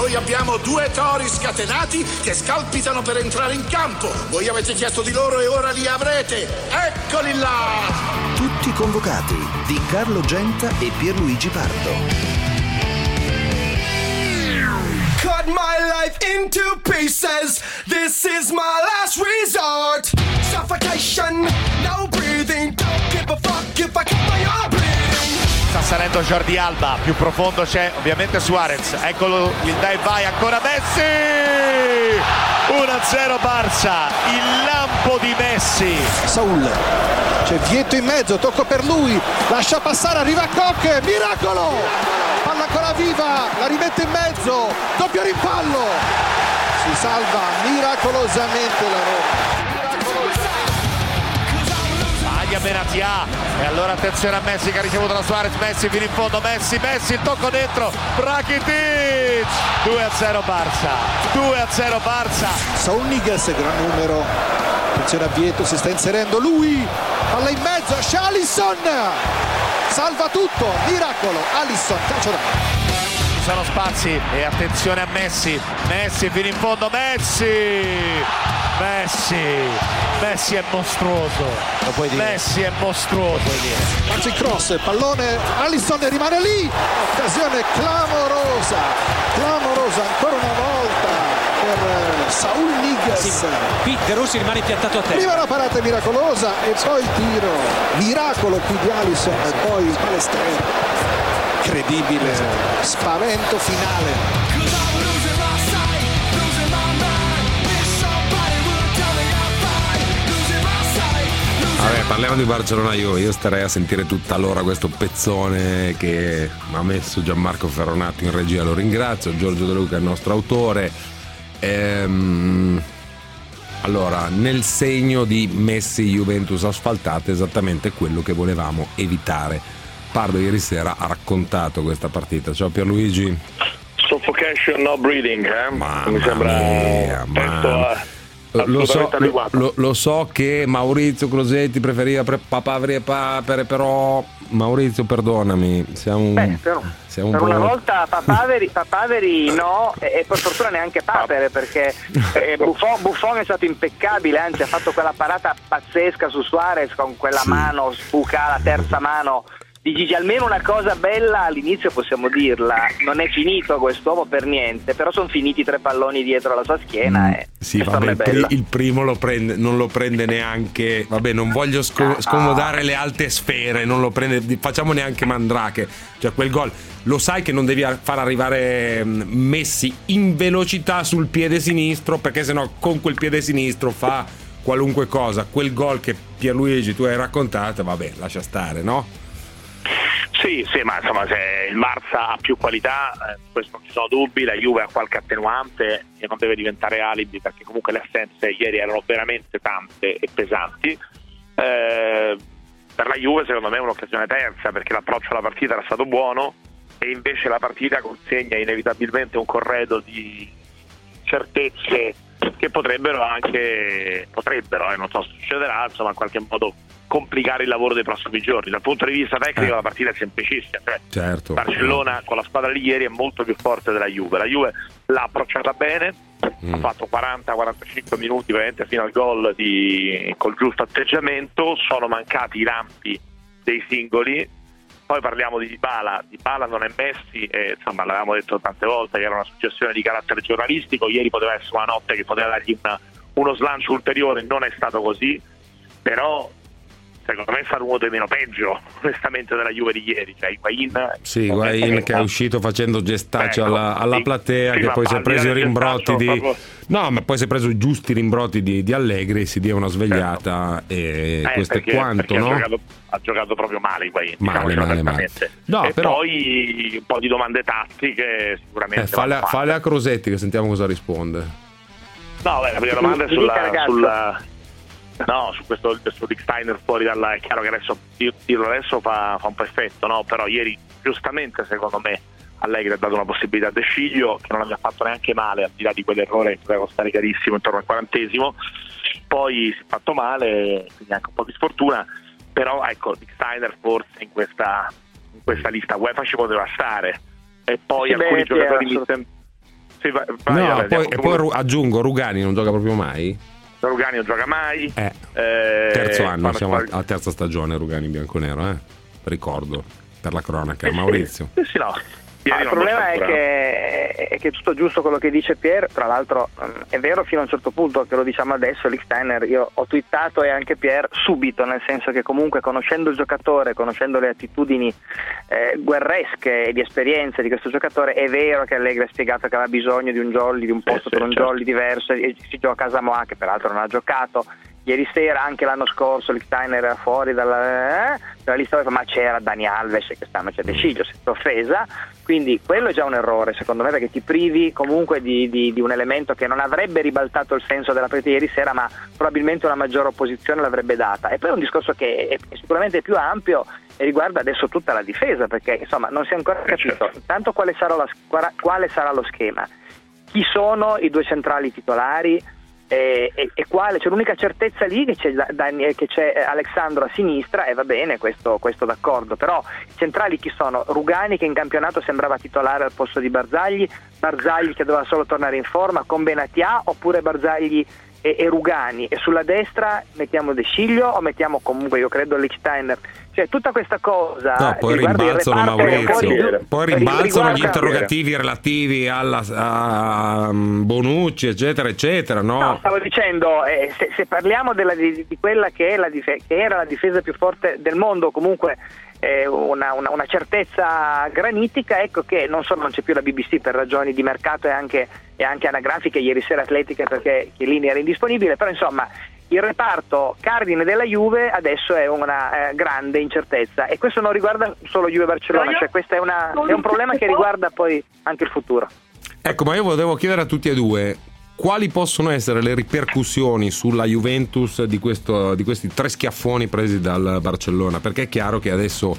Noi abbiamo 2 tori scatenati che scalpitano per entrare in campo. Voi avete chiesto di loro e ora li avrete. Eccoli là! Tutti convocati di Carlo Genta e Pierluigi Pardo. Cut my life into pieces. This is my last resort. Suffocation, no breathing. Don't give a fuck if I cut my arm bleeding. Sta salendo Jordi Alba, più profondo c'è ovviamente Suarez. Eccolo il dai vai, ancora Messi. 1-0 Barça, il lampo di Messi. Saul, c'è Vietto in mezzo, tocco per lui, lascia passare, arriva Koch, miracolo! Palla ancora viva, la rimette in mezzo, doppio rimpallo, si salva miracolosamente la Roma. Aglia Benatia, e allora attenzione a Messi che ha ricevuto la Suarez, Messi fino in fondo, Messi, il tocco dentro, Rakitic, 2-0 Barça, 2-0 Barça. Saul Niguez, gran numero, attenzione a Vietto, si sta inserendo lui, palla in mezzo, c'è Alisson! Salva tutto, miracolo, Alisson, calcio da. Ci sono spazi e attenzione a Messi fino in fondo, Messi è mostruoso, lo puoi dire. Messi è mostruoso. Faccia il cross, pallone, Alisson rimane lì, occasione clamorosa ancora una volta per Saul Niguez. Sì, qui De Rossi rimane piantato a terra. Prima una parata miracolosa e poi il tiro, miracolo qui di Alisson e poi il palestra. Incredibile, spavento finale. Vabbè, parliamo di Barcellona. Io starei a sentire tutta l'ora questo pezzone che mi ha messo Gianmarco Ferronato in regia, lo ringrazio, Giorgio De Luca, il nostro autore. Allora, nel segno di Messi Juventus asfaltata, esattamente quello che volevamo evitare. Pardo ieri sera ha raccontato questa partita. Ciao Pierluigi. Suffocation, no breathing, mi sembra lo so che Maurizio Crosetti preferiva Papaveri e Papere, però Maurizio perdonami, siamo per una volta Papaveri no, e per fortuna neanche Papere, perché Buffon è stato impeccabile, anzi ha fatto quella parata pazzesca su Suarez con quella mano sbuca, la terza mano di Gigi. Almeno una cosa bella all'inizio possiamo dirla, non è finito quest'uomo per niente, però sono finiti 3 palloni dietro la sua schiena il primo non lo prende neanche, vabbè, non voglio scomodare le alte sfere, non lo prende, facciamo neanche Mandrake, cioè quel gol lo sai che non devi far arrivare Messi in velocità sul piede sinistro, perché sennò con quel piede sinistro fa qualunque cosa. Quel gol che Pierluigi tu hai raccontato, vabbè, lascia stare, no? Sì, ma insomma, se il Barça ha più qualità, questo non ci sono dubbi, la Juve ha qualche attenuante che non deve diventare alibi, perché comunque le assenze ieri erano veramente tante e pesanti. Per la Juve secondo me è un'occasione persa, perché l'approccio alla partita era stato buono e invece la partita consegna inevitabilmente un corredo di certezze che potrebbero, non so se succederà, insomma, in qualche modo complicare il lavoro dei prossimi giorni. Dal punto di vista tecnico la partita è semplicissima, certo. Barcellona con la squadra di ieri è molto più forte della Juve, la Juve l'ha approcciata bene, ha fatto 40-45 minuti veramente fino al gol col giusto atteggiamento, sono mancati i lampi dei singoli. Poi parliamo di Dybala non è Messi, insomma l'avevamo detto tante volte che era una suggestione di carattere giornalistico, ieri poteva essere una notte che poteva dargli uno slancio ulteriore, non è stato così, però secondo me è stato uno dei meno peggio onestamente della Juve di ieri, cioè Higuaín che è uscito facendo gestaccio alla platea, che poi si è preso i rimbrotti ma poi si è preso i giusti rimbrotti di Allegri, si dia una svegliata, e questo è quanto, no? Ha giocato proprio male Higuaín, male. No, e però poi un po' di domande tattiche sicuramente falle a Crosetti che sentiamo cosa risponde. No, la prima domanda è su questo Rick Steiner fuori dalla. È chiaro che adesso dirlo adesso fa un po' effetto, no? Però ieri giustamente secondo me Allegri ha dato una possibilità a De Sciglio che non aveva fatto neanche male, al di là di quell'errore che poteva costare carissimo intorno al 40°, poi si è fatto male, quindi anche un po' di sfortuna, però ecco, Rick Steiner forse in questa lista UEFA ci poteva stare, e poi alcuni giocatori Sì, poi aggiungo, Rugani non gioca proprio mai? Rugani non gioca mai. Terzo anno, siamo alla terza stagione Rugani in bianconero, ricordo, per la cronaca. Maurizio. Sì, no. Il problema è che è tutto giusto quello che dice Pier, tra l'altro è vero fino a un certo punto, che lo diciamo adesso, Lichtsteiner, io ho twittato e anche Pier subito, nel senso che comunque conoscendo il giocatore, conoscendo le attitudini guerresche e di esperienza di questo giocatore, è vero che Allegri ha spiegato che aveva bisogno di un jolly, di un posto per un jolly diverso, e si gioca a Samoa, che peraltro non ha giocato. Ieri sera, anche l'anno scorso, Lichtsteiner era fuori dalla lista, ma c'era Dani Alves che sta a Manchester Decidio, senza offesa, quindi quello è già un errore secondo me, perché ti privi comunque di un elemento che non avrebbe ribaltato il senso della partita ieri sera, ma probabilmente una maggiore opposizione l'avrebbe data. E poi è un discorso che è sicuramente più ampio e riguarda adesso tutta la difesa, perché insomma non si è ancora capito intanto quale sarà lo schema, chi sono i due centrali titolari, e quale, c'è l'unica certezza lì che c'è Alexandro a sinistra, e va bene, questo d'accordo, però i centrali chi sono? Rugani, che in campionato sembrava titolare al posto di Barzagli che doveva solo tornare in forma con Benatia, oppure Barzagli e Rugani, e sulla destra mettiamo De Sciglio o mettiamo comunque, io credo, Lichtsteiner, cioè tutta questa cosa. No, poi rimbalzano, Maurizio, poi rimbalzano gli interrogativi relativi a Bonucci, eccetera eccetera, no? Stavo dicendo, se parliamo di quella che era la difesa più forte del mondo, comunque una certezza granitica, ecco che non solo non c'è più la BBC per ragioni di mercato e anche anagrafiche, ieri sera Atletica perché Chiellini era indisponibile, però insomma il reparto cardine della Juve adesso è una grande incertezza, e questo non riguarda solo Juve-Barcellona, cioè questo è un problema che riguarda poi anche il futuro. Ecco, ma io volevo chiedere a tutti e due quali possono essere le ripercussioni sulla Juventus di questi 3 schiaffoni presi dal Barcellona, perché è chiaro che adesso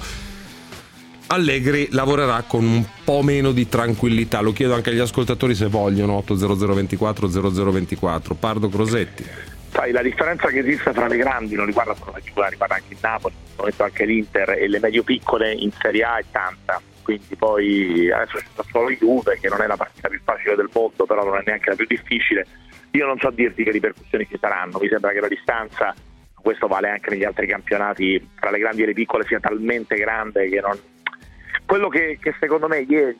Allegri lavorerà con un po' meno di tranquillità. Lo chiedo anche agli ascoltatori se vogliono. 80024 0024. Pardo, Crosetti. Sai, la differenza che esiste tra le grandi non riguarda solo la Juve, riguarda anche il Napoli, anche l'Inter e le medio piccole in Serie A è tanta. Quindi poi adesso c'è solo Juve, che non è la partita più facile del mondo, però non è neanche la più difficile. Io non so dirti che ripercussioni ci saranno, mi sembra che la distanza, questo vale anche negli altri campionati, tra le grandi e le piccole sia talmente grande che non... Quello che secondo me ieri,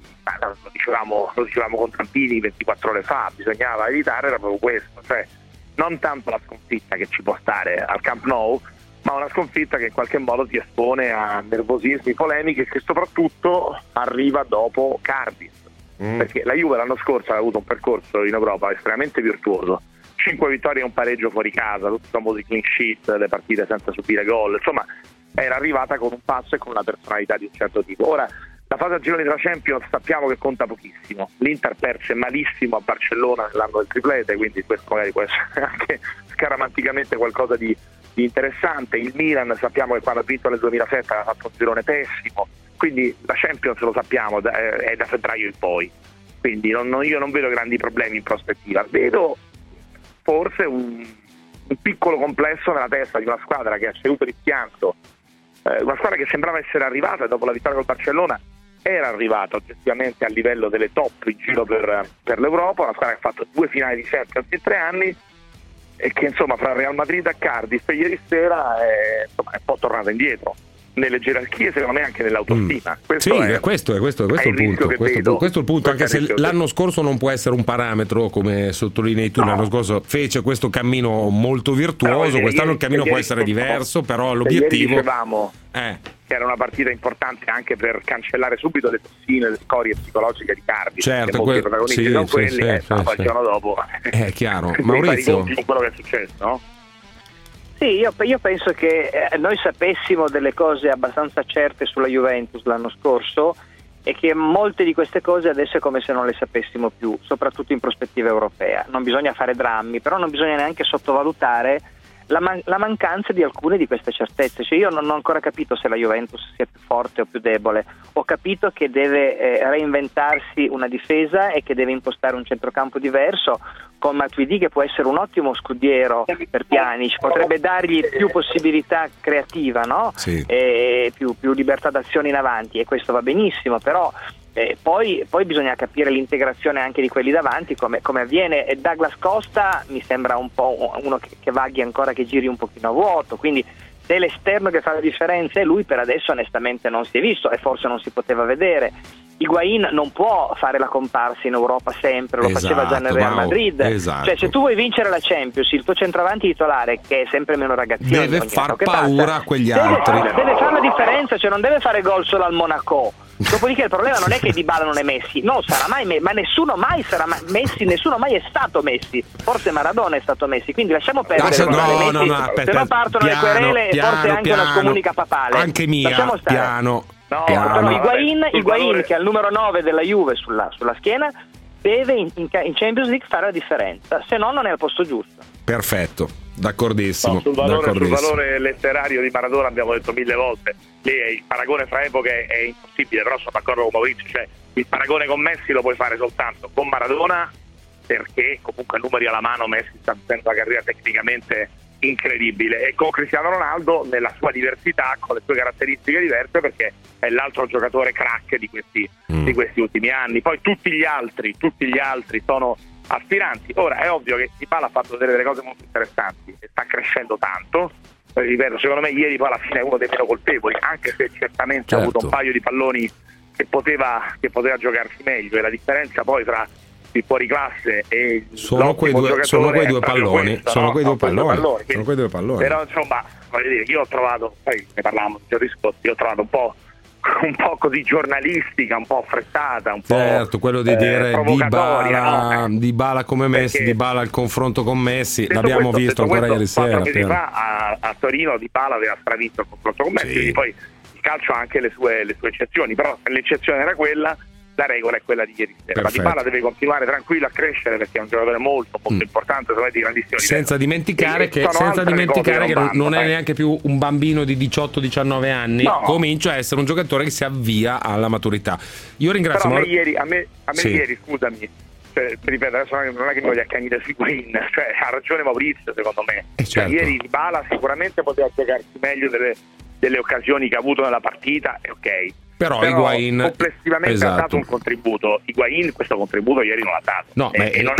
lo dicevamo con Trampini 24 ore fa, bisognava evitare era proprio questo, cioè non tanto la sconfitta che ci può stare al Camp Nou, ma una sconfitta che in qualche modo ti espone a nervosismi, polemiche, che soprattutto arriva dopo Cardiff, perché la Juve l'anno scorso ha avuto un percorso in Europa estremamente virtuoso, 5 vittorie e un pareggio fuori casa, tutti i famosi clean sheet, le partite senza subire gol, insomma era arrivata con un passo e con una personalità di un certo tipo. Ora, la fase a gironi della Champions sappiamo che conta pochissimo, l'Inter perse malissimo a Barcellona nell'anno del triplete, quindi questo magari può essere anche scaramanticamente qualcosa di interessante. Il Milan sappiamo che quando ha vinto nel 2007 ha fatto un girone pessimo, quindi la Champions lo sappiamo è da febbraio in poi, quindi io non vedo grandi problemi in prospettiva, vedo forse un piccolo complesso nella testa di una squadra che ha ceduto rischiando, una squadra che sembrava essere arrivata e dopo la vittoria col Barcellona era arrivata oggettivamente a livello delle top in giro per l'Europa, una squadra che ha fatto 2 finali di Champions in 3 anni e che insomma fra Real Madrid e Cardiff ieri sera è un po' tornata indietro nelle gerarchie, secondo me anche nell'autostima. Questo è il punto. Questo è il punto, anche se l'anno scorso non può essere un parametro, come sottolinei tu, l'anno scorso fece questo cammino molto virtuoso, quest'anno il cammino può essere diverso, però l'obiettivo... dicevamo che era una partita importante anche per cancellare subito le tossine, le scorie psicologiche di Cardiff, certo, molti protagonisti sono quelli, facevano dopo. È chiaro. Maurizio? Con quello che è successo, no? Sì, io penso che noi sapessimo delle cose abbastanza certe sulla Juventus l'anno scorso e che molte di queste cose adesso è come se non le sapessimo più, soprattutto in prospettiva europea. Non bisogna fare drammi, però non bisogna neanche sottovalutare la mancanza di alcune di queste certezze. Cioè io non ho ancora capito se la Juventus sia più forte o più debole, ho capito che deve reinventarsi una difesa e che deve impostare un centrocampo diverso, con Matuidi che può essere un ottimo scudiero per Pjanic, potrebbe dargli più possibilità creativa, no? Sì. E più libertà d'azione in avanti, e questo va benissimo, però Poi bisogna capire l'integrazione anche di quelli davanti, come avviene. E Douglas Costa mi sembra un po' uno che vaghi ancora, che giri un pochino a vuoto, quindi se è l'esterno che fa la differenza, e lui per adesso onestamente non si è visto e forse non si poteva vedere. Higuain non può fare la comparsa in Europa sempre, lo faceva già nel Real Madrid. Cioè, se tu vuoi vincere la Champions, il tuo centravanti titolare, che è sempre meno ragazzino, deve far paura a quegli altri. Deve fare la differenza, cioè non deve fare gol solo al Monaco. Dopodiché il problema non è che Dybala non è Messi, non sarà mai ma nessuno mai sarà Messi, nessuno mai è stato Messi, forse Maradona è stato Messi, quindi lasciamo perdere aspetta, se no partono le querele e forse anche una scomunica papale. Anche mia, piano. No, però Higuain che è il numero 9 della Juve sulla schiena, deve in Champions League fare la differenza, se no non è al posto giusto. Perfetto, d'accordissimo. No, sul valore letterario di Maradona abbiamo detto 1000 volte. Lì il paragone fra epoche è impossibile, però sono d'accordo con Maurizio, cioè il paragone con Messi lo puoi fare soltanto con Maradona, perché comunque numeri alla mano Messi sta facendo una carriera tecnicamente incredibile, e con Cristiano Ronaldo nella sua diversità, con le sue caratteristiche diverse, perché è l'altro giocatore crack di questi ultimi anni. Poi tutti gli altri sono aspiranti. Ora è ovvio che Dybala ha fatto delle cose molto interessanti e sta crescendo tanto. Ripeto, secondo me ieri poi alla fine è uno dei meno colpevoli, anche se certamente ha avuto un paio di palloni che poteva giocarsi meglio, e la differenza poi tra il fuoriclasse e sono quei due palloni. Però insomma, voglio dire, io ho trovato, poi ne parlavamo di risposti, io ho trovato un po' così giornalistica, un po' affrettata, un po' quello di dire Dybala come Messi, Dybala il confronto con Messi, l'abbiamo visto ancora ieri sera. 4 mesi fa a Torino Dybala aveva stravinto il confronto con Messi, quindi poi il calcio ha anche le sue eccezioni, però l'eccezione era quella, la regola è quella di ieri sera. Ma Dybala deve continuare tranquillo a crescere, perché è un giocatore molto importante, di grandissimo livello. Senza dimenticare che non è neanche più un bambino di 18-19 anni, comincia a essere un giocatore che si avvia alla maturità. Io ringrazio. Però a me ieri, scusami, ripeto, adesso non è che mi voglio accanire su Higuain, cioè ha ragione Maurizio, secondo me. Certo. Ieri Dybala sicuramente poteva giocarsi meglio delle occasioni che ha avuto nella partita, ok. Però Higuain complessivamente ha dato un contributo. Higuain questo contributo ieri non l'ha dato. No,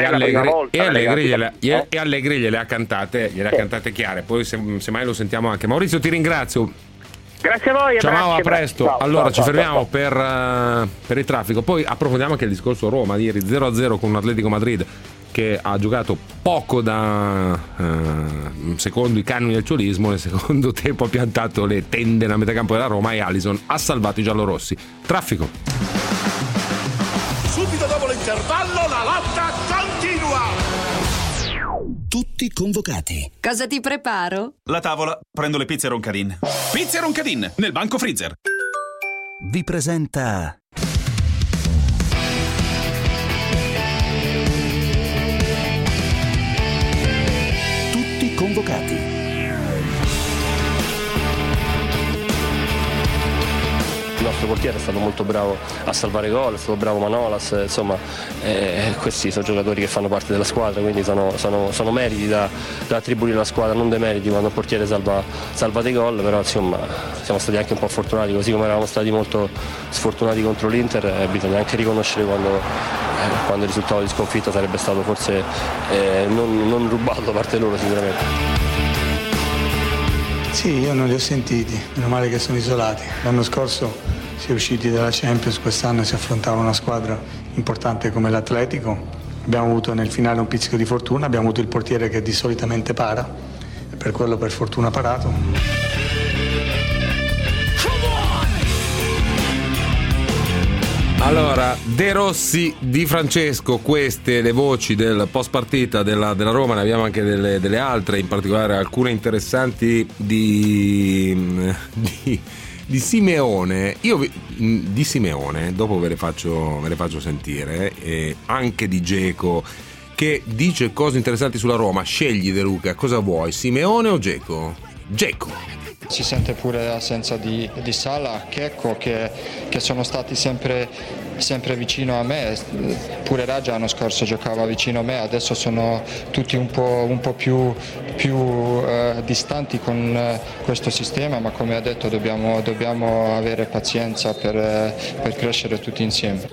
e Allegri gliele ha cantate chiare. Poi semmai lo sentiamo anche. Maurizio, ti ringrazio. Grazie a voi. Ciao, a presto. Ciao, ci fermiamo per il traffico. Poi approfondiamo anche il discorso Roma. Ieri 0-0 con un Atletico Madrid che ha giocato poco secondo i canoni del ciolismo. Nel secondo tempo ha piantato le tende nella metacampo della Roma e Alisson ha salvato i giallorossi. Traffico. Subito dopo l'intervallo la lotta continua. Tutti convocati. Cosa ti preparo? La tavola, prendo le pizze Roncadin. Pizze Roncadin nel banco freezer. Vi presenta Tutti convocati. Il nostro portiere è stato molto bravo a salvare gol, è stato bravo Manolas, insomma questi sono giocatori che fanno parte della squadra, quindi sono meriti da attribuire alla squadra, non demeriti quando il portiere salva dei gol, però insomma siamo stati anche un po' fortunati, così come eravamo stati molto sfortunati contro l'Inter, bisogna anche riconoscere quando il risultato di sconfitta sarebbe stato forse non rubato da parte loro sicuramente. Sì, io non li ho sentiti, meno male che sono isolati. L'anno scorso si è usciti dalla Champions, quest'anno si affrontava una squadra importante come l'Atletico. Abbiamo avuto nel finale un pizzico di fortuna, abbiamo avuto il portiere che di solitamente para, e per quello per fortuna ha parato. Allora, De Rossi, Di Francesco, queste le voci del post partita della Roma, ne abbiamo anche delle altre, in particolare alcune interessanti di Simeone. Di Simeone, dopo ve le faccio sentire, e anche di Dzeko, che dice cose interessanti sulla Roma. Scegli, De Luca, cosa vuoi, Simeone o Dzeko? Dzeko. Si sente pure l'assenza di Salah, Checco, che sono stati sempre sempre vicino a me, pure Raja l'anno scorso giocava vicino a me, adesso sono tutti un po' più distanti con questo sistema, ma come ha detto dobbiamo avere pazienza per crescere tutti insieme.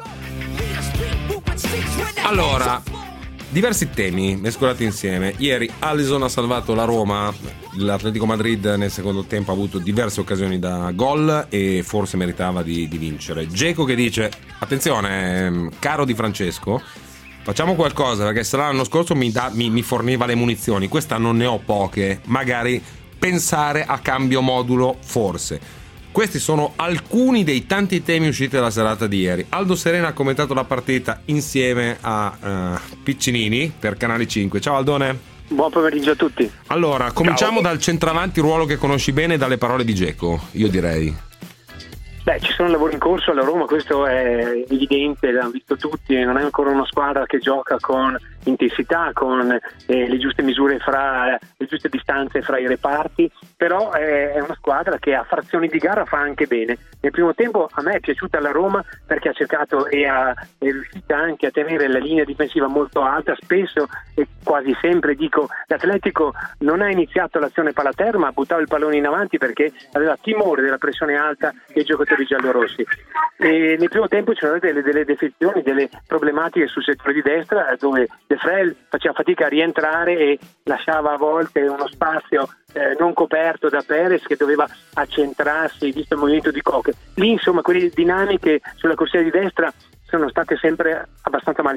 Allora, diversi temi mescolati insieme. Ieri Alisson ha salvato la Roma, l'Atletico Madrid nel secondo tempo ha avuto diverse occasioni da gol e forse meritava di vincere. Dzeko che dice: attenzione, caro Di Francesco, facciamo qualcosa, perché se l'anno scorso mi forniva le munizioni, quest'anno ne ho poche, magari pensare a cambio modulo forse. Questi sono alcuni dei tanti temi usciti dalla serata di ieri. Aldo Serena ha commentato la partita insieme a Piccinini per Canale 5. Ciao Aldone. Buon pomeriggio a tutti. Allora, cominciamo dal centravanti, ruolo che conosci bene, dalle parole di Dzeko, io direi. Beh, ci sono lavori in corso alla Roma, questo è evidente, l'hanno visto tutti, non è ancora una squadra che gioca con intensità, con le giuste misure le giuste distanze fra i reparti, però è una squadra che a frazioni di gara fa anche bene. Nel primo tempo a me è piaciuta la Roma perché ha cercato è riuscita anche a tenere la linea difensiva molto alta, spesso e quasi sempre l'Atletico non ha iniziato l'azione palla a terra, ma buttava il pallone in avanti perché aveva timore della pressione alta dei giocatori giallorossi. E nel primo tempo c'erano delle defezioni, delle problematiche sul settore di destra, dove De Frel faceva fatica a rientrare e lasciava a volte uno spazio non coperto da Perez, che doveva accentrarsi visto il movimento di Koke. Lì insomma quelle dinamiche sulla corsia di destra sono state sempre abbastanza mal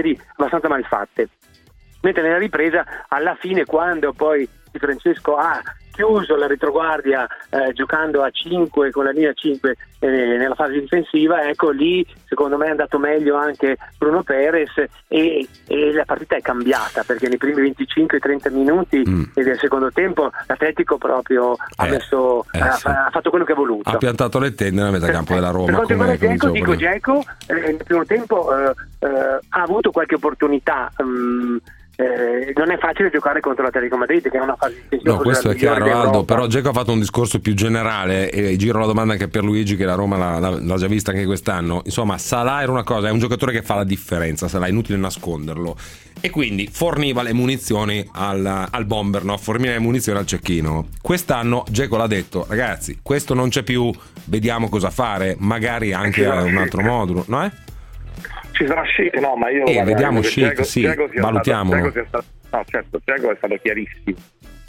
fatte. Mentre nella ripresa, alla fine, quando poi Di Francesco ha chiuso la retroguardia giocando a 5 con la linea 5 nella fase difensiva, ecco lì secondo me è andato meglio anche Bruno Perez e la partita è cambiata, perché nei primi 25-30 minuti del secondo tempo l'Atletico proprio ha fatto quello che ha voluto, ha piantato le tende nella metà campo della Roma. Per quanto riguarda Dzeko, nel primo tempo ha avuto qualche opportunità. Non è facile giocare contro l'Atletico Madrid, che è una fase difensiva. No, questo è chiaro, Aldo, però Dzeko ha fatto un discorso più generale e giro la domanda anche per Luigi, che la Roma l'ha già vista anche quest'anno. Insomma, Salah era una cosa, è un giocatore che fa la differenza, Salah, è inutile nasconderlo, e quindi forniva le munizioni al bomber, no? Forniva le munizioni al cecchino. Quest'anno Dzeko l'ha detto: ragazzi, questo non c'è più, vediamo cosa fare, magari anche un altro modulo, no? Ci sarà Schick, no, ma io vediamo Schick, sì, valutiamolo. Dzeko è stato chiarissimo.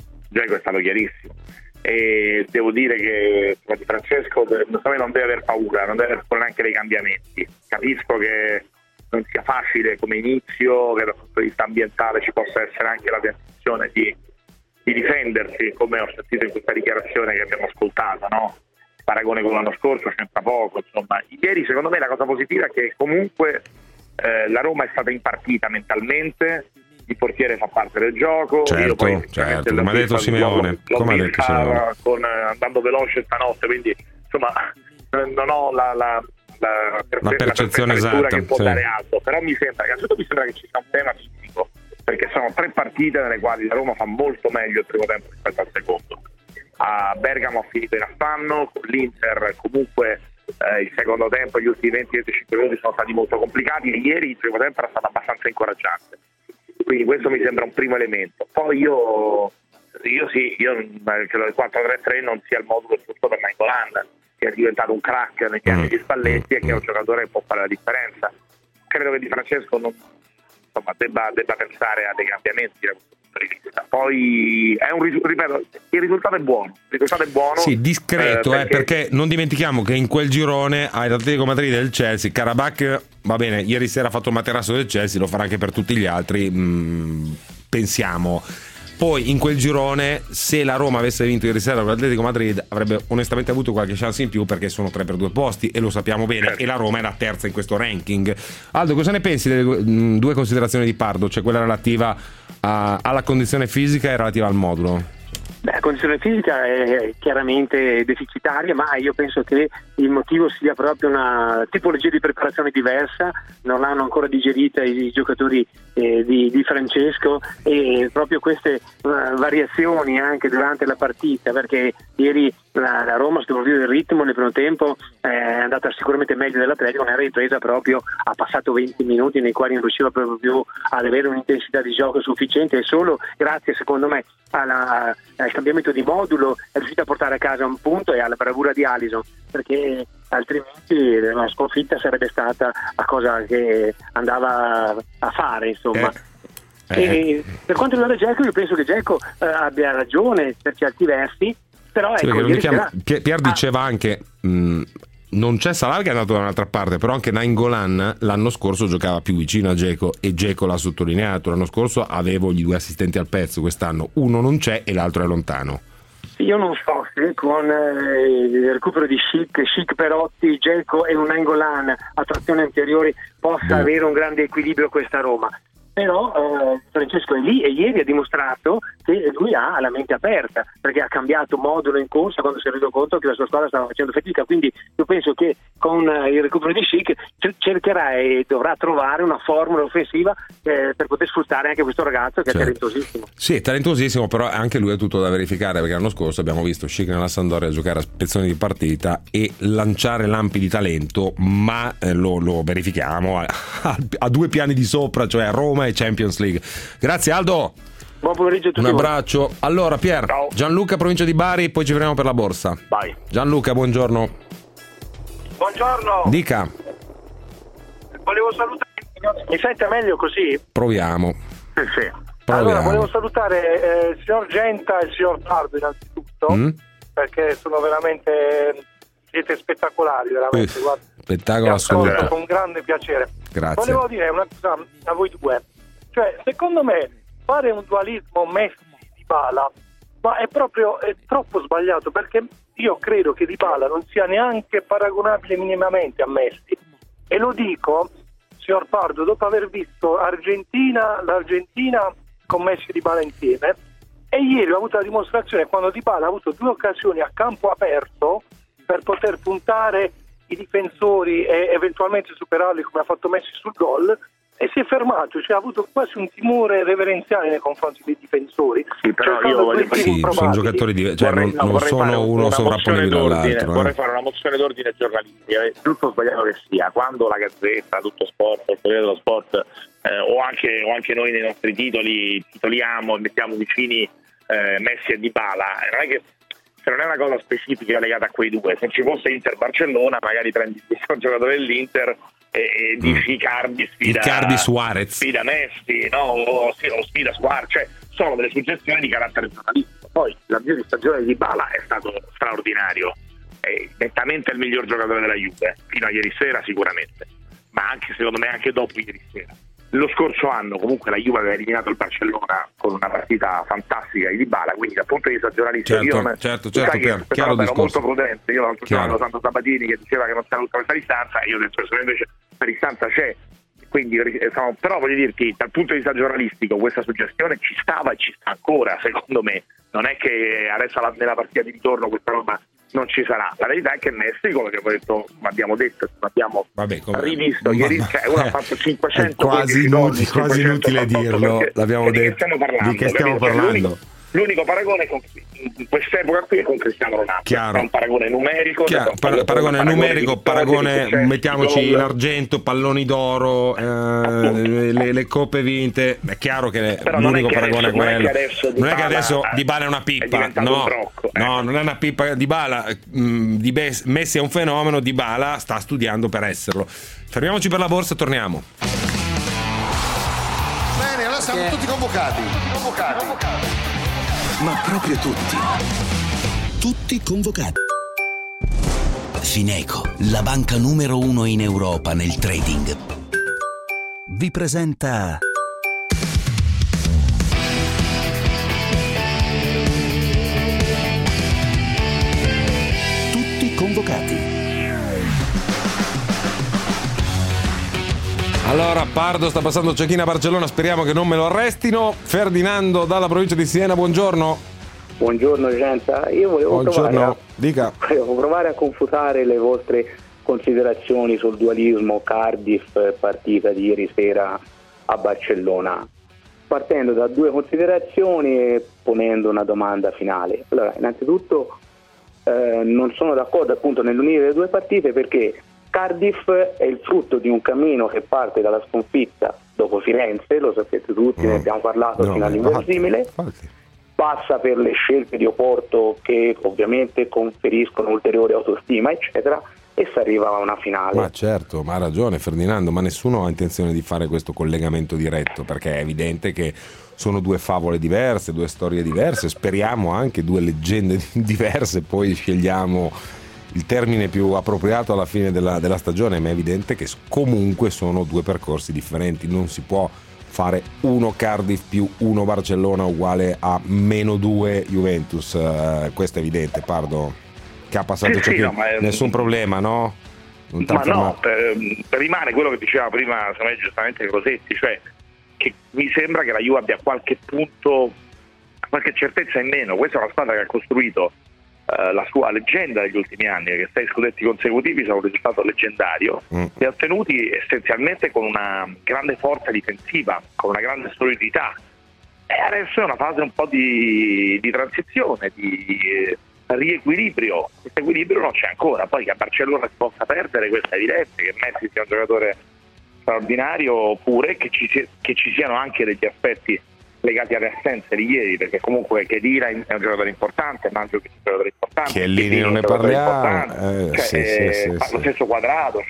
E devo dire che Di Francesco non deve aver paura, non deve aver neanche dei cambiamenti. Capisco che non sia facile come inizio, che dal punto di vista ambientale ci possa essere anche la tentazione di difendersi, come ho sentito in questa dichiarazione che abbiamo ascoltato, no? Paragone con l'anno scorso c'entra poco, insomma. Ieri secondo me la cosa positiva è che comunque la Roma è stata in partita mentalmente, il portiere fa parte del gioco, io poi come ha detto Simeone, andando veloce stanotte, quindi insomma non ho la percezione esatta che può dare alto, però mi sembra che ci sia un tema fisico, perché sono 3 partite nelle quali la Roma fa molto meglio il primo tempo rispetto al secondo. A Bergamo ha finito in affanno, con l'Inter comunque il secondo tempo, gli ultimi 20-25 minuti sono stati molto complicati, e ieri il primo tempo era stato abbastanza incoraggiante, quindi questo mi sembra un primo elemento. Poi io credo che il 4-3-3 non sia il modulo giusto per Nainggolan, che è diventato un crack negli anni di Spalletti e che è un giocatore che può fare la differenza. Credo che Di Francesco debba pensare a dei cambiamenti da questo punto di vista. Poi ripeto, il risultato è buono. Sì, discreto, perché non dimentichiamo che in quel girone hai l'Atletico Madrid e il Chelsea. Karabakh, va bene, ieri sera ha fatto il materasso del Chelsea, lo farà anche per tutti gli altri, pensiamo. Poi in quel girone, se la Roma avesse vinto ieri sera con l'Atletico Madrid, avrebbe onestamente avuto qualche chance in più, perché sono 3 per 2 posti e lo sappiamo bene, e la Roma è la terza in questo ranking. Aldo, cosa ne pensi delle 2 considerazioni di Pardo, cioè quella relativa alla condizione fisica e relativa al modulo? Beh, la condizione fisica è chiaramente deficitaria, ma io penso che il motivo sia proprio una tipologia di preparazione diversa, non l'hanno ancora digerita i giocatori di Francesco, e proprio queste variazioni anche durante la partita, perché ieri la Roma sul profilo del ritmo nel primo tempo è andata sicuramente meglio dell'Atletico, nella ripresa proprio ha passato 20 minuti nei quali non riusciva proprio più ad avere un'intensità di gioco sufficiente, e solo grazie secondo me al cambiamento di modulo è riuscita a portare a casa un punto e alla bravura di Alisson, perché altrimenti la sconfitta sarebbe stata la cosa che andava a fare, insomma. E per quanto riguarda Dzeko, io penso che Dzeko abbia ragione per certi versi, però Pier diceva anche non c'è Salah che è andato da un'altra parte, però anche Nainggolan l'anno scorso giocava più vicino a Dzeko e Dzeko l'ha sottolineato. L'anno scorso avevo gli 2 assistenti al pezzo, quest'anno uno non c'è e l'altro è lontano. Io non so se con il recupero di Schick, Perotti, Dzeko e un Nainggolan a trazione anteriori possa avere un grande equilibrio questa Roma. Però Francesco è lì e ieri ha dimostrato che lui ha la mente aperta, perché ha cambiato modulo in corsa quando si è reso conto che la sua squadra stava facendo fatica. Quindi io penso che con il recupero di Schick cercherà e dovrà trovare una formula offensiva per poter sfruttare anche questo ragazzo che è talentosissimo. Sì, è talentosissimo, però anche lui è tutto da verificare, perché l'anno scorso abbiamo visto Schick nella Sampdoria giocare a spezzoni di partita e lanciare lampi di talento, ma lo verifichiamo a 2 piani di sopra, cioè a Roma e Champions League. Grazie Aldo. Buon pomeriggio a tutti. Un abbraccio. Allora Pier, ciao. Gianluca, provincia di Bari, poi ci vedremo per la borsa. Vai. Gianluca, buongiorno. Buongiorno. Dica. Volevo salutare. Mi sente meglio così? Proviamo. Sì. Allora, volevo salutare il signor Genta e il signor Pardo innanzitutto, perché sono veramente, siete spettacolari, veramente. Guarda, spettacolo assoluto. Con grande piacere. Grazie. Volevo dire una cosa a voi due, cioè secondo me fare un dualismo Messi-Dybala ma è troppo sbagliato, perché io credo che Dybala non sia neanche paragonabile minimamente a Messi, e lo dico, signor Pardo, dopo aver visto l'Argentina con Messi e Dybala insieme, e ieri ho avuto la dimostrazione quando Dybala ha avuto 2 occasioni a campo aperto per poter puntare i difensori e eventualmente superarli come ha fatto Messi sul gol, e si è fermato, cioè ha avuto quasi un timore reverenziale nei confronti dei difensori. Sì, però io voglio sono giocatori non sono uno sovrapponibile all'altro. Vorrei fare una mozione d'ordine giornalistica, giusto o sbagliato che sia, quando la Gazzetta, Tutto Sport, il Corriere dello Sport o anche noi nei nostri titoliamo e mettiamo vicini Messi e Dybala, non è che se non è una cosa specifica legata a quei due, se ci fosse Inter-Barcellona magari prendi un giocatore dell'Inter e dici Icardi Suarez, sfida Messi, no? o sfida Suarez, cioè sono delle suggestioni di carattere giornalistico. Poi l'avvio di stagione di Dybala è stato straordinario, è nettamente il miglior giocatore della Juve fino a ieri sera sicuramente, ma anche secondo me anche dopo ieri sera. Lo scorso anno comunque la Juve aveva eliminato il Barcellona con una partita fantastica di Dybala, quindi dal punto di vista giornalistico certo, ero molto prudente. Io l'altro giorno Sandro Sabatini che diceva che non c'era tutta questa distanza, io ho detto che invece la distanza c'è, quindi però voglio dirti, dal punto di vista giornalistico questa suggestione ci stava e ci sta ancora, secondo me. Non è che adesso nella partita di ritorno questa roba non ci sarà. La verità è che Messi, come abbiamo detto, rivisto ieri, cioè uno ha fatto 500 quasi inutile dirlo, l'abbiamo detto. Di che stiamo parlando? L'unico paragone in quest'epoca qui è con Cristiano Ronaldo. Chiaro. È un paragone numerico. Paragone numerico, mettiamoci l'argento, palloni d'oro, le coppe vinte. È chiaro che l'unico paragone è quello. Non è che adesso Dybala è una pippa. No, non è una pippa. Dybala, Messi è un fenomeno, Dybala sta studiando per esserlo. Fermiamoci per la borsa e torniamo. Bene, allora siamo tutti convocati. Ma proprio tutti convocati. Fineco, la banca numero 1 in Europa nel trading, vi presenta Tutti convocati. Allora, Pardo sta passando cecchina a Barcellona, speriamo che non me lo arrestino. Ferdinando dalla provincia di Siena, buongiorno. Buongiorno Genta, io volevo provare a confutare le vostre considerazioni sul dualismo Cardiff partita di ieri sera a Barcellona, partendo da 2 considerazioni e ponendo una domanda finale. Allora, innanzitutto non sono d'accordo appunto nell'unire le due partite, perché Cardiff è il frutto di un cammino che parte dalla sconfitta dopo Firenze, lo sapete tutti, ne abbiamo parlato fino all'inverosimile, passa per le scelte di Oporto che ovviamente conferiscono ulteriore autostima eccetera, e si arriva a una finale. Ma certo, ma ha ragione Ferdinando, ma nessuno ha intenzione di fare questo collegamento diretto, perché è evidente che sono due favole diverse, due storie diverse, speriamo anche due leggende diverse, poi scegliamo il termine più appropriato alla fine della stagione, ma è evidente che comunque sono due percorsi differenti, non si può fare uno Cardiff più uno Barcellona uguale a -2 Juventus, questo è evidente, Pardo, che ha passato nessun problema, no? Rimane quello che diceva prima secondo me giustamente Crosetti, cioè che mi sembra che la Juve abbia qualche punto, qualche certezza in meno. Questa è una squadra che ha costruito la sua leggenda negli ultimi anni, perché 6 scudetti consecutivi sono un risultato leggendario, li ha ottenuti essenzialmente con una grande forza difensiva, con una grande solidità, e adesso è una fase un po' di transizione, di riequilibrio. Questo equilibrio non c'è ancora, poi che a Barcellona si possa perdere, questo è evidente, che Messi sia un giocatore straordinario, pure che ci siano anche degli aspetti legati alle assenze di ieri, perché comunque Khedira è un giocatore importante, Mandzukic è un giocatore importante, Chiellini non ne parliamo, lo stesso Quadrato,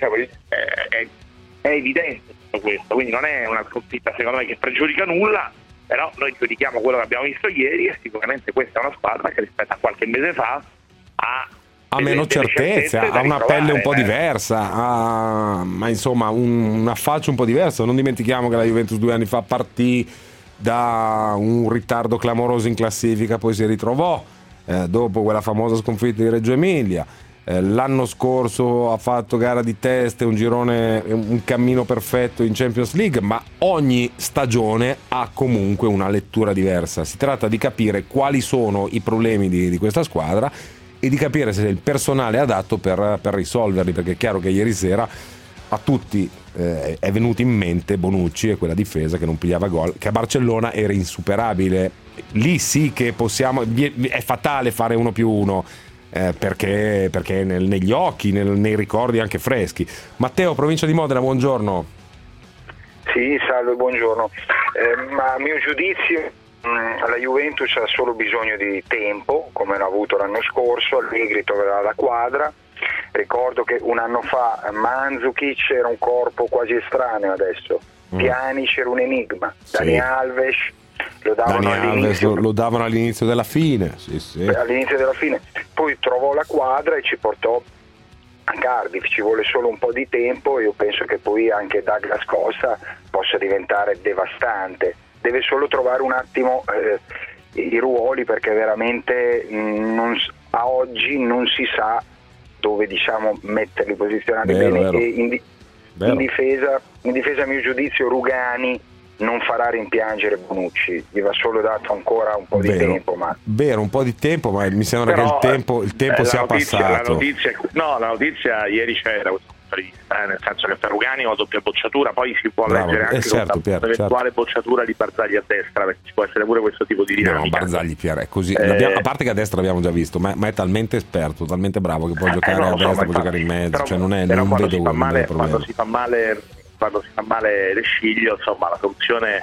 è evidente tutto questo, quindi non è una sconfitta secondo me che pregiudica nulla, però noi giudichiamo quello che abbiamo visto ieri e sicuramente questa è una squadra che rispetto a qualche mese fa ha meno certezze, ha una pelle un po' diversa, ma insomma un affaccio un po' diverso. Non dimentichiamo che la Juventus 2 anni fa partì da un ritardo clamoroso in classifica, poi si ritrovò dopo quella famosa sconfitta di Reggio Emilia. L'anno scorso ha fatto gara di teste, un girone, un cammino perfetto in Champions League, ma ogni stagione ha comunque una lettura diversa. Si tratta di capire quali sono i problemi di questa squadra e di capire se il personale è adatto per risolverli, perché è chiaro che ieri sera a tutti è venuto in mente Bonucci e quella difesa che non pigliava gol, che a Barcellona era insuperabile. Lì sì che è fatale fare 1+1, perché negli occhi, nei ricordi anche freschi. Matteo, provincia di Modena, buongiorno. Sì, salve, buongiorno. Ma a mio giudizio la Juventus ha solo bisogno di tempo, come l'ha avuto l'anno scorso. Allegri troverà la quadra. Ricordo che un anno fa Mandzukic era un corpo quasi estraneo, adesso Pjanic era un enigma, sì. Dani Alves lo davano all'inizio della fine, all'inizio della fine, poi trovò la quadra e ci portò a Cardiff. Ci vuole solo un po' di tempo e io penso che poi anche Douglas Costa possa diventare devastante, deve solo trovare un attimo i ruoli, perché veramente a oggi non si sa dove metterli posizionati bene. Vero. E in difesa a mio giudizio Rugani non farà rimpiangere Bonucci, gli va solo dato ancora un po' di tempo. Un po' di tempo, ma mi sembra che il tempo sia passato. La notizia ieri c'era questo punto di vista, nel senso che per Rugani ho doppia bocciatura, poi si può leggere anche l'eventuale bocciatura di Barzagli a destra, perché ci può essere pure questo tipo di dinamica. No, Barzagli Pierre è così, a parte che a destra l'abbiamo già visto, ma è talmente esperto, talmente bravo che può giocare a destra, può giocare in mezzo, però, non vedo quando si fa male Resciglio, insomma la soluzione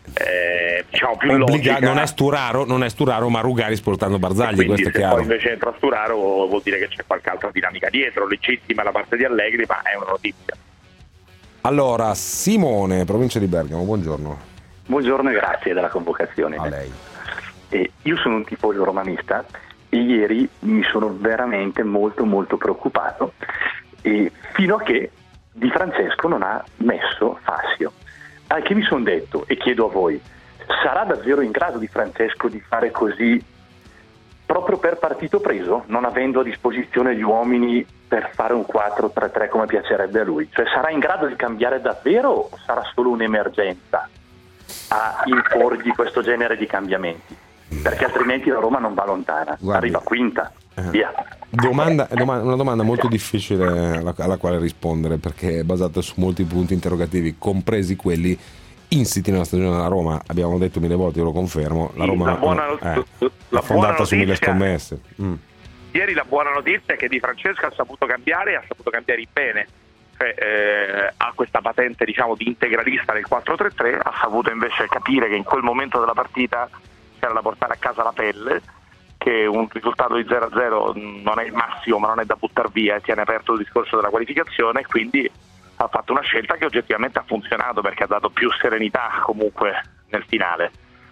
più logica non è Sturaro, ma Rugani sportando Barzagli, questo è chiaro. Poi invece entra Sturaro vuol dire che c'è qualche altra dinamica dietro, legittima da parte di Allegri, ma è una notizia. Allora, Simone, provincia di Bergamo, buongiorno. Buongiorno e grazie della convocazione. A lei. Io sono un tifoso romanista e ieri mi sono veramente molto molto preoccupato, fino a che Di Francesco non ha messo Fassio. Che mi sono detto, e chiedo a voi, sarà davvero in grado Di Francesco di fare così proprio per partito preso, non avendo a disposizione gli uomini per fare un 4-3-3 come piacerebbe a lui? Cioè, sarà in grado di cambiare davvero o sarà solo un'emergenza a imporgli questo genere di cambiamenti? Perché altrimenti la Roma non va lontana, arriva quinta. Via. Una domanda molto difficile alla quale rispondere, perché è basata su molti punti interrogativi, compresi quelli insiti nella stagione della Roma. Abbiamo detto 1000 volte, io lo confermo, la Roma è fondata su 1000 scommesse. Ieri la buona notizia è che Di Francesco ha saputo cambiare e ha saputo cambiare in bene. Ha questa patente, diciamo, di integralista nel 4-3-3, ha saputo invece capire che in quel momento della partita c'era da portare a casa la pelle, che un risultato di 0-0 non è il massimo, ma non è da buttare via, e tiene aperto il discorso della qualificazione, e quindi ha fatto una scelta che oggettivamente ha funzionato, perché ha dato più serenità comunque nel finale.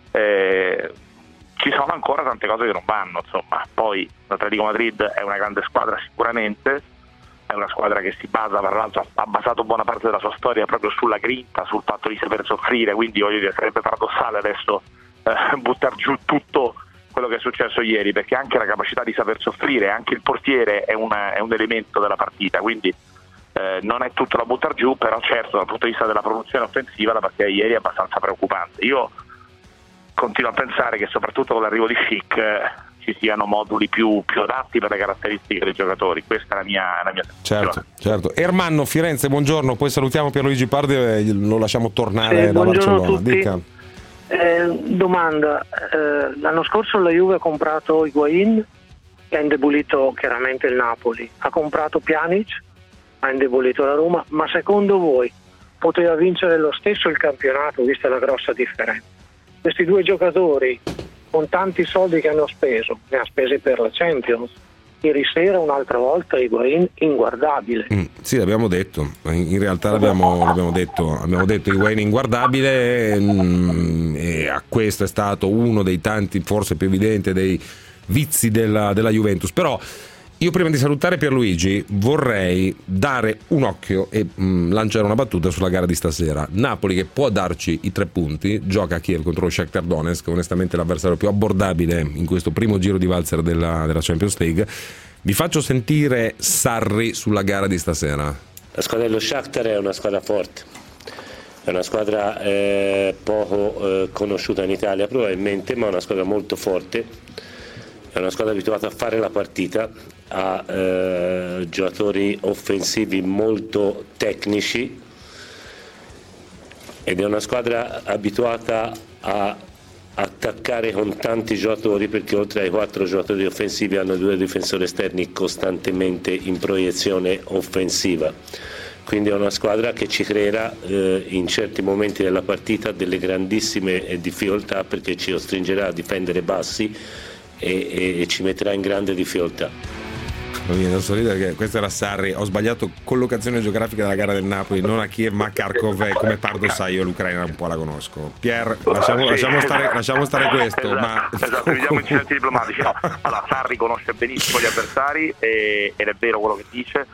Ci sono ancora tante cose che non vanno, insomma. Poi l'Atletico Madrid è una grande squadra sicuramente, è una squadra che si basa, tra l'altro ha basato buona parte della sua storia proprio sulla grinta, sul fatto di saper soffrire, quindi voglio dire, sarebbe paradossale adesso buttare giù tutto quello che è successo ieri, perché anche la capacità di saper soffrire, anche il portiere è un elemento della partita, quindi non è tutto da buttare giù, però certo dal punto di vista della produzione offensiva la partita di ieri è abbastanza preoccupante. Io continuo a pensare che soprattutto con l'arrivo di Schick ci siano moduli più adatti per le caratteristiche dei giocatori. Questa è la mia sensazione. Certo. Ermanno, Firenze, buongiorno. Poi salutiamo Pierluigi Pardi e lo lasciamo tornare da Barcellona. Dica. Domanda, l'anno scorso la Juve ha comprato Higuain e ha indebolito chiaramente il Napoli, ha comprato Pjanic, ha indebolito la Roma, ma secondo voi poteva vincere lo stesso il campionato, vista la grossa differenza? Questi due giocatori, con tanti soldi che hanno speso, ne ha spesi per la Champions. Ieri sera un'altra volta Higuain inguardabile. Sì, l'abbiamo detto, in realtà l'abbiamo detto Higuain inguardabile, e a questo è stato uno dei tanti, forse più evidente, dei vizi della Juventus. Però io prima di salutare Pierluigi vorrei dare un occhio e lanciare una battuta sulla gara di stasera. Napoli, che può darci i 3 punti, gioca a Kiev contro lo Shakhtar Donetsk, onestamente l'avversario più abbordabile in questo primo giro di valzer della Champions League. Vi faccio sentire Sarri sulla gara di stasera. La squadra dello Shakhtar è una squadra forte, è una squadra poco conosciuta in Italia probabilmente, ma è una squadra molto forte. È una squadra abituata a fare la partita, ha giocatori offensivi molto tecnici, ed è una squadra abituata a attaccare con tanti giocatori, perché oltre ai 4 giocatori offensivi hanno 2 difensori esterni costantemente in proiezione offensiva. Quindi è una squadra che ci creerà in certi momenti della partita delle grandissime difficoltà, perché ci costringerà a difendere bassi e ci metterà in grande difficoltà. Mi viene da sorridere che questo era Sarri. Ho sbagliato collocazione geografica della gara del Napoli, non a Kiev ma a Kharkov, e come Pardo sai io l'Ucraina un po' la conosco. Pier, lasciamo stare questo. Esatto, vediamo incidenti diplomatici. No. Allora, Sarri conosce benissimo gli avversari ed è vero quello che dice.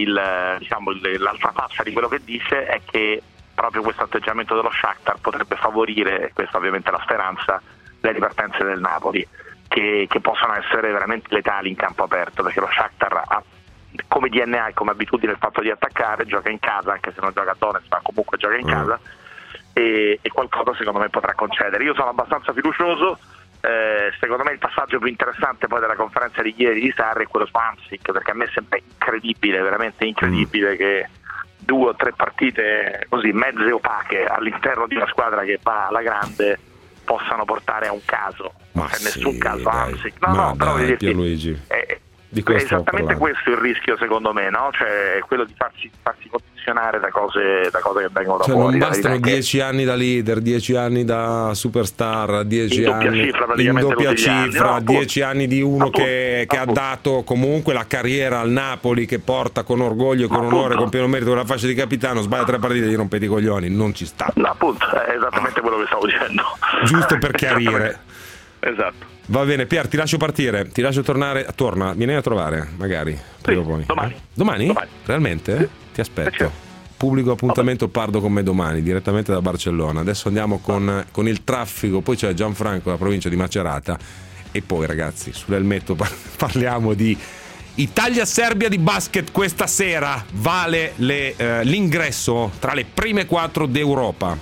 L'altra faccia di quello che dice è che proprio questo atteggiamento dello Shakhtar potrebbe favorire, e questa ovviamente è la speranza, le ripartenze del Napoli, che possono essere veramente letali in campo aperto, perché lo Shakhtar ha come DNA e come abitudine il fatto di attaccare, gioca in casa, anche se non gioca a Donetsk, ma comunque gioca in casa, e qualcosa secondo me potrà concedere. Io sono abbastanza fiducioso. Secondo me il passaggio più interessante poi della conferenza di ieri di Sarri è quello su Hamsik, perché a me sembra incredibile, veramente incredibile, che 2 o 3 partite così mezze opache all'interno di una squadra che va alla grande possano portare a un caso. Ma c'è sì, nessun caso dai. Hamsik. No, però dai, Pierluigi. Di è questo esattamente questo il rischio, secondo me, no? Cioè quello di farsi condizionare da cose che vengono da fuori. Non bastano 10 anni da leader, 10 anni da superstar, 10 anni in doppia cifra, 10 anni di uno che ha dato comunque la carriera al Napoli, che porta con orgoglio e con onore, con pieno merito, con la fascia di capitano. Sbaglia 3 partite, gli rompete i coglioni, non ci sta. No, appunto, è esattamente quello che stavo dicendo. Giusto per chiarire. Esatto. Va bene, Pier, ti lascio partire, ti lascio torna, vieni a trovare, magari. Prima o poi. Domani? Realmente? Ti aspetto. Pubblico appuntamento Pardo con me domani, direttamente da Barcellona. Adesso andiamo con il traffico, poi c'è Gianfranco, la provincia di Macerata, e poi ragazzi, sull'elmetto parliamo di Italia-Serbia di basket questa sera. Vale l'ingresso tra le prime 4 d'Europa.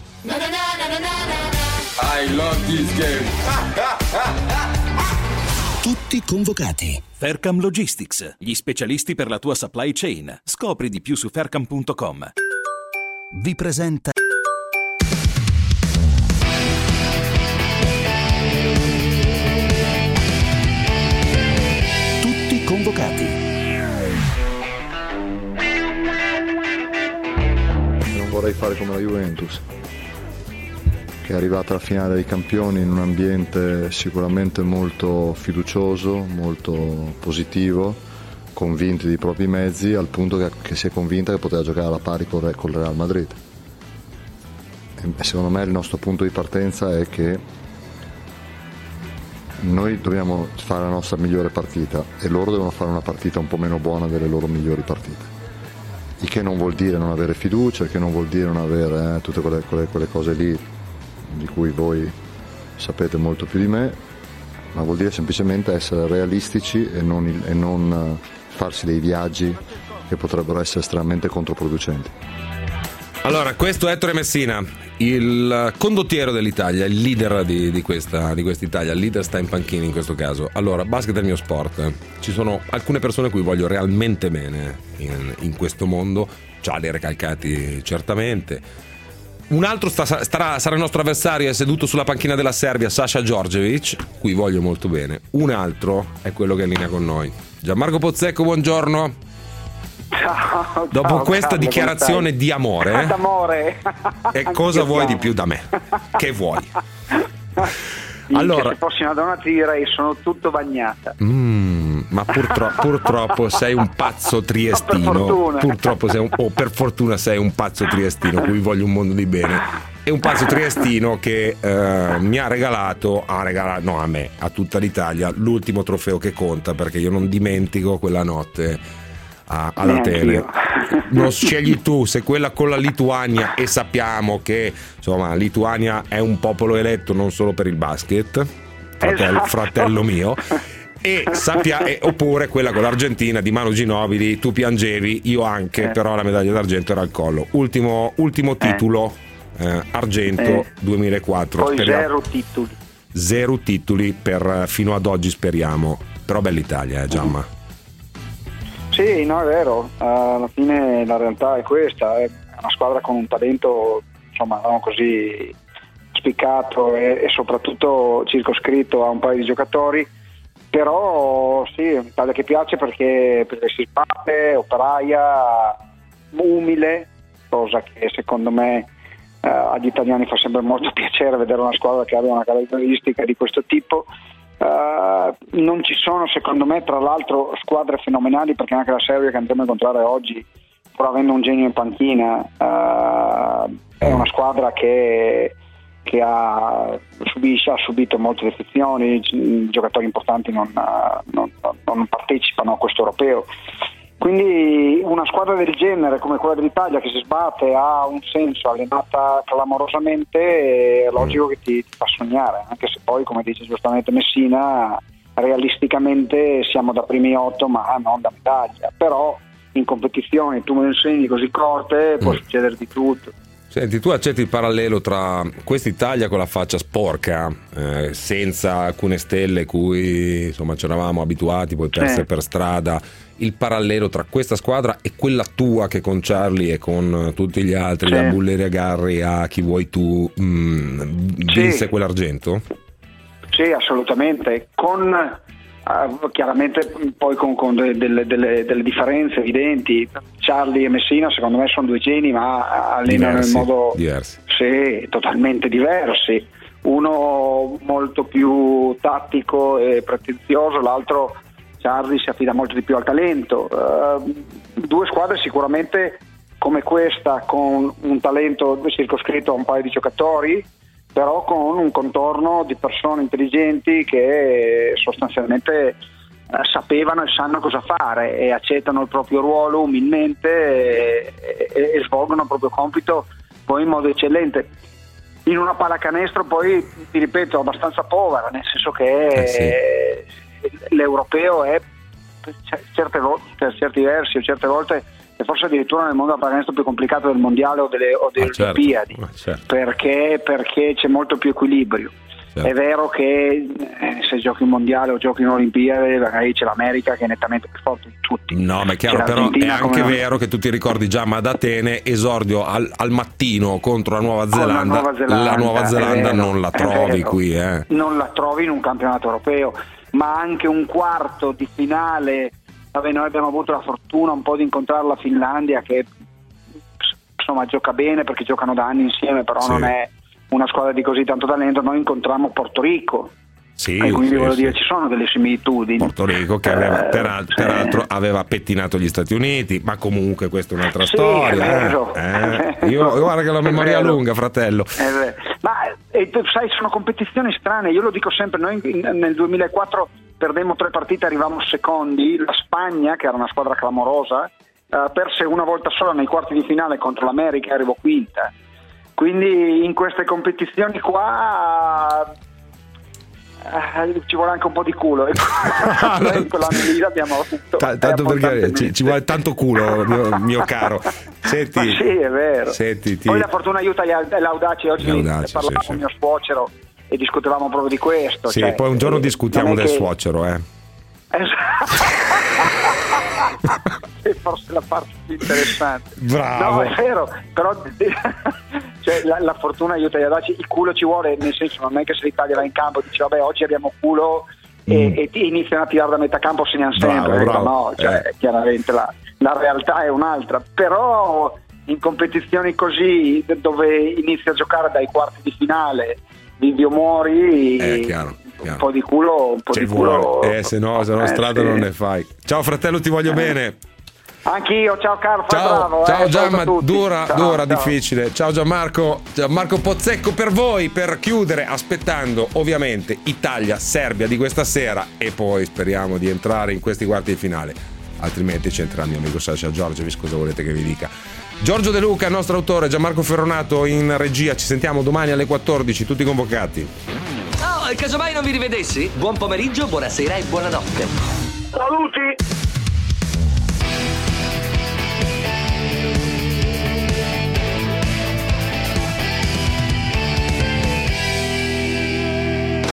I love this game. Tutti convocati. Faircam Logistics, gli specialisti per la tua supply chain. Scopri di più su faircam.com. Vi presenta Tutti fare come la Juventus, che è arrivata alla finale dei campioni in un ambiente sicuramente molto fiducioso, molto positivo, convinti dei propri mezzi, al punto che si è convinta che poteva giocare alla pari col Real Madrid. E secondo me il nostro punto di partenza è che noi dobbiamo fare la nostra migliore partita e loro devono fare una partita un po' meno buona delle loro migliori partite. Il che non vuol dire non avere fiducia, il che non vuol dire non avere tutte quelle cose lì di cui voi sapete molto più di me, ma vuol dire semplicemente essere realistici e non farsi dei viaggi che potrebbero essere estremamente controproducenti. Allora, questo è Ettore Messina, il condottiero dell'Italia, il leader di questa Italia. Il leader sta in panchina in questo caso. Allora, basket è il mio sport. Ci sono alcune persone a cui voglio realmente bene in questo mondo. Gianni Recalcati certamente. Un altro sarà il nostro avversario, è seduto sulla panchina della Serbia, Sasha Djordjevic, cui voglio molto bene. Un altro è quello che è in linea con noi, Gianmarco Pozzecco, buongiorno. Ciao, dopo questa Carlo, dichiarazione di amore, d'amore. E cosa vuoi di più da me? Che vuoi? Allora, se fossi una donna ti direi sono tutto bagnata. Ma purtroppo sei un pazzo triestino. Purtroppo per fortuna sei un pazzo triestino, cui voglio un mondo di bene. È un pazzo triestino che mi ha regalato a me, a tutta l'Italia, l'ultimo trofeo che conta, perché io non dimentico quella notte ad Atene. Non scegli tu se quella con la Lituania, e sappiamo che insomma Lituania è un popolo eletto non solo per il basket, fratello mio, oppure quella con l'Argentina di Manu Ginobili. Tu piangevi, io anche, però la medaglia d'argento era al collo. Ultimo titolo, argento 2004. Poi zero titoli per fino ad oggi, speriamo. Però bella Italia, Giamma. Sì, no, è vero, alla fine la realtà è questa, è una squadra con un talento, insomma, non così spiccato e soprattutto circoscritto a un paio di giocatori, però sì, è un'Italia che piace perché si sbatte, operaia, umile, cosa che secondo me agli italiani fa sempre molto piacere vedere una squadra che abbia una caratteristica di questo tipo. Non ci sono secondo me tra l'altro squadre fenomenali, perché anche la Serbia che andremo a incontrare oggi, pur avendo un genio in panchina, è una squadra che ha subito molte defezioni, i giocatori importanti non partecipano a questo europeo, quindi una squadra del genere come quella dell'Italia che si sbatte, ha un senso, allenata clamorosamente, è logico che ti fa sognare, anche se poi, come dice giustamente Messina, realisticamente siamo da primi 8 ma non da medaglia, però in competizioni tu me lo insegni così corte, può succedere di tutto. Senti, tu accetti il parallelo tra quest'Italia con la faccia sporca, senza alcune stelle cui insomma ci eravamo abituati, poi perse per strada, il parallelo tra questa squadra e quella tua che con Charlie e con tutti gli altri, da Bulleri a Garri a chi vuoi tu, vinse quell'argento? Sì, assolutamente, con chiaramente poi con delle differenze evidenti. Charlie e Messina secondo me sono due geni, ma allenano in modo diversi. Sì, totalmente diversi, uno molto più tattico e pretenzioso, l'altro Charlie si affida molto di più al talento. Due squadre sicuramente come questa, con un talento circoscritto a un paio di giocatori, però con un contorno di persone intelligenti che sostanzialmente sapevano e sanno cosa fare e accettano il proprio ruolo umilmente e svolgono il proprio compito poi in modo eccellente. In una pallacanestro poi, ti ripeto, abbastanza povera, nel senso che l'europeo è per certi versi o certe volte è forse addirittura nel mondo della pallacanestro più complicato del mondiale o delle Olimpiadi, perché c'è molto più equilibrio. È vero che se giochi un mondiale o giochi un'Olimpiade magari c'è l'America che è nettamente più forte di tutti. No, ma è chiaro, però è anche vero che tu ti ricordi già, ma ad Atene esordio al mattino contro la Nuova Zelanda. La Nuova Zelanda non la trovi qui, non la trovi in un campionato europeo, ma anche un quarto di finale. Vabbè, noi abbiamo avuto la fortuna un po' di incontrare la Finlandia, che insomma gioca bene perché giocano da anni insieme, però non è una squadra di così tanto talento. Noi incontrammo Porto Rico. Sì, e quindi voglio dire, ci sono delle similitudini. Porto Rico che aveva, peraltro aveva pettinato gli Stati Uniti, ma comunque questa è un'altra storia. Io guarda che la memoria è lunga, fratello. Ma sai, sono competizioni strane, io lo dico sempre. Noi nel 2004 perdemmo 3 partite, arrivavamo secondi. La Spagna, che era una squadra clamorosa, perse una volta sola nei quarti di finale contro l'America e arrivò quinta. Quindi in queste competizioni qua ci vuole anche un po' di culo. Noi quell'anno lì l'abbiamo avuto. Tanto perché ci vuole tanto culo, mio caro. Senti, ma sì, è vero. Senti, poi la fortuna aiuta l'audaci. Oggi parlavo con mio suocero e discutevamo proprio di questo. Sì, poi un giorno discutiamo del suocero, forse la parte più interessante. Bravo. No, è vero, però cioè, la fortuna aiuta gli audaci. Il culo ci vuole, nel senso, non è che se l'Italia va in campo e dice vabbè oggi abbiamo culo e iniziano a tirare da metà campo, segnano sempre. Bravo. No, cioè, chiaramente la realtà è un'altra, però in competizioni così dove inizi a giocare dai quarti di finale, vivi o muori, chiaro. Un po' di culo, se no strada non ne fai. Ciao fratello, ti voglio bene. Anch'io, ciao Carlo, bravo. Ciao Gianma, dura, difficile. Ciao Gianmarco Pozzecco per voi, per chiudere, aspettando ovviamente Italia-Serbia di questa sera e poi speriamo di entrare in questi quarti di finale. Altrimenti c'entra il mio amico Sasha Giorgiovic, cosa volete che vi dica? Giorgio De Luca, il nostro autore, Gianmarco Ferronato in regia, ci sentiamo domani alle 14, tutti convocati. Casomai non vi rivedessi? Buon pomeriggio, buonasera e buonanotte. Saluti!